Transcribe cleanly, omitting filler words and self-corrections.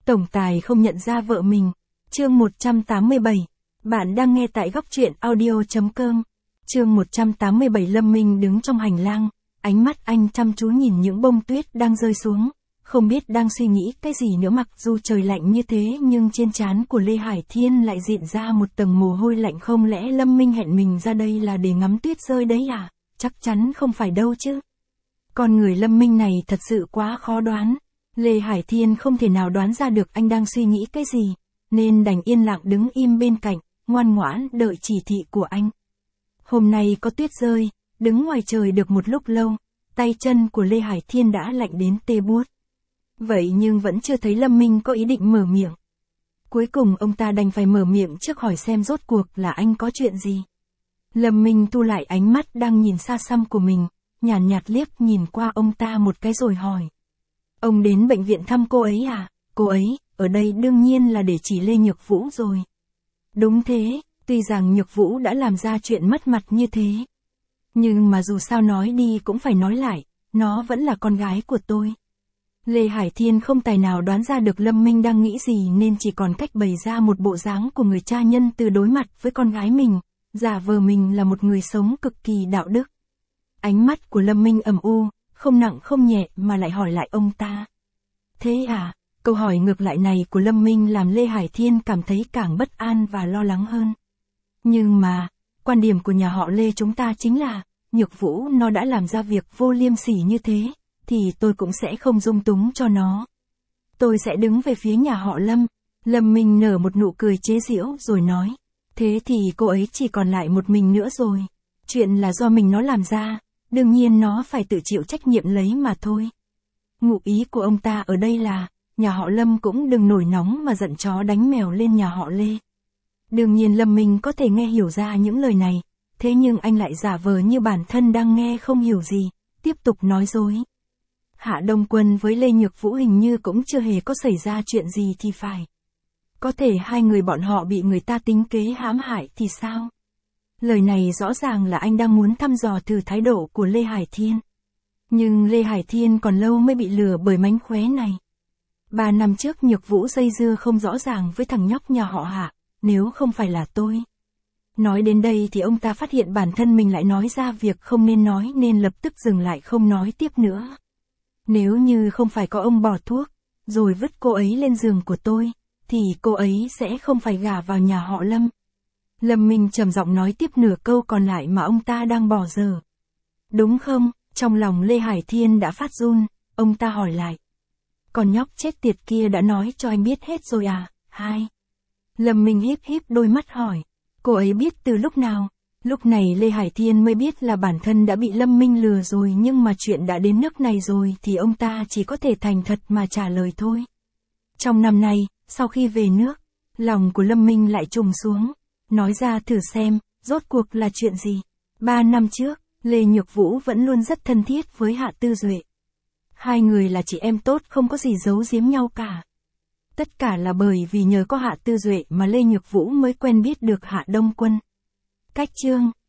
Tổng tài không nhận ra vợ mình. Chương 187. Bạn đang nghe tại góc truyện audio.com. Chương 187. Lâm Minh đứng trong hành lang, ánh mắt anh chăm chú nhìn những bông tuyết đang rơi xuống, không biết đang suy nghĩ cái gì nữa. Mặc dù trời lạnh như thế nhưng trên trán của Lê Hải Thiên lại diện ra một tầng mồ hôi lạnh. Không lẽ Lâm Minh hẹn mình ra đây là để ngắm tuyết rơi đấy à? Chắc chắn không phải đâu chứ. Con người Lâm Minh này thật sự quá khó đoán. Lê Hải Thiên không thể nào đoán ra được anh đang suy nghĩ cái gì, nên đành yên lặng đứng im bên cạnh, ngoan ngoãn đợi chỉ thị của anh. Hôm nay có tuyết rơi, đứng ngoài trời được một lúc lâu, tay chân của Lê Hải Thiên đã lạnh đến tê buốt. Vậy nhưng vẫn chưa thấy Lâm Minh có ý định mở miệng. Cuối cùng ông ta đành phải mở miệng trước hỏi xem rốt cuộc là anh có chuyện gì. Lâm Minh thu lại ánh mắt đang nhìn xa xăm của mình, nhàn nhạt liếc nhìn qua ông ta một cái rồi hỏi. Ông đến bệnh viện thăm cô ấy à? Cô ấy, ở đây đương nhiên là để chỉ Lê Nhược Vũ rồi. Đúng thế, tuy rằng Nhược Vũ đã làm ra chuyện mất mặt như thế. Nhưng mà dù sao nói đi cũng phải nói lại, nó vẫn là con gái của tôi. Lê Hải Thiên không tài nào đoán ra được Lâm Minh đang nghĩ gì nên chỉ còn cách bày ra một bộ dáng của người cha nhân từ đối mặt với con gái mình, giả vờ mình là một người sống cực kỳ đạo đức. Ánh mắt của Lâm Minh ầm u, không nặng không nhẹ mà lại hỏi lại ông ta. Thế à? Câu hỏi ngược lại này của Lâm Minh làm Lê Hải Thiên cảm thấy càng bất an và lo lắng hơn. Nhưng mà, quan điểm của nhà họ Lê chúng ta chính là, Nhược Vũ nó đã làm ra việc vô liêm sỉ như thế, thì tôi cũng sẽ không dung túng cho nó. Tôi sẽ đứng về phía nhà họ Lâm. Lâm Minh nở một nụ cười chế giễu rồi nói. Thế thì cô ấy chỉ còn lại một mình nữa rồi. Chuyện là do mình nó làm ra, đương nhiên nó phải tự chịu trách nhiệm lấy mà thôi. Ngụ ý của ông ta ở đây là, nhà họ Lâm cũng đừng nổi nóng mà giận chó đánh mèo lên nhà họ Lê. Đương nhiên Lâm Minh có thể nghe hiểu ra những lời này, thế nhưng anh lại giả vờ như bản thân đang nghe không hiểu gì, tiếp tục nói dối. Hạ Đông Quân với Lê Nhược Vũ hình như cũng chưa hề có xảy ra chuyện gì thì phải. Có thể hai người bọn họ bị người ta tính kế hãm hại thì sao? Lời này rõ ràng là anh đang muốn thăm dò thử thái độ của Lê Hải Thiên. Nhưng Lê Hải Thiên còn lâu mới bị lừa bởi mánh khóe này. 3 năm trước Nhược Vũ dây dưa không rõ ràng với thằng nhóc nhà họ Hạ, nếu không phải là tôi. Nói đến đây thì ông ta phát hiện bản thân mình lại nói ra việc không nên nói nên lập tức dừng lại không nói tiếp nữa. Nếu như không phải có ông bỏ thuốc, rồi vứt cô ấy lên giường của tôi, thì cô ấy sẽ không phải gả vào nhà họ Lâm. Lâm Minh trầm giọng nói tiếp nửa câu còn lại mà ông ta đang bỏ dở. Đúng không? Trong lòng Lê Hải Thiên đã phát run, ông ta hỏi lại. Con nhóc chết tiệt kia đã nói cho anh biết hết rồi à? Hai. Lâm Minh híp híp đôi mắt hỏi. Cô ấy biết từ lúc nào? Lúc này Lê Hải Thiên mới biết là bản thân đã bị Lâm Minh lừa rồi, nhưng mà chuyện đã đến nước này rồi thì ông ta chỉ có thể thành thật mà trả lời thôi. Trong năm nay, sau khi về nước, lòng của Lâm Minh lại trùng xuống. Nói ra thử xem, rốt cuộc là chuyện gì? 3 năm trước, Lê Nhược Vũ vẫn luôn rất thân thiết với Hạ Tư Duệ. Hai người là chị em tốt không có gì giấu giếm nhau cả. Tất cả là bởi vì nhờ có Hạ Tư Duệ mà Lê Nhược Vũ mới quen biết được Hạ Đông Quân. Cách chương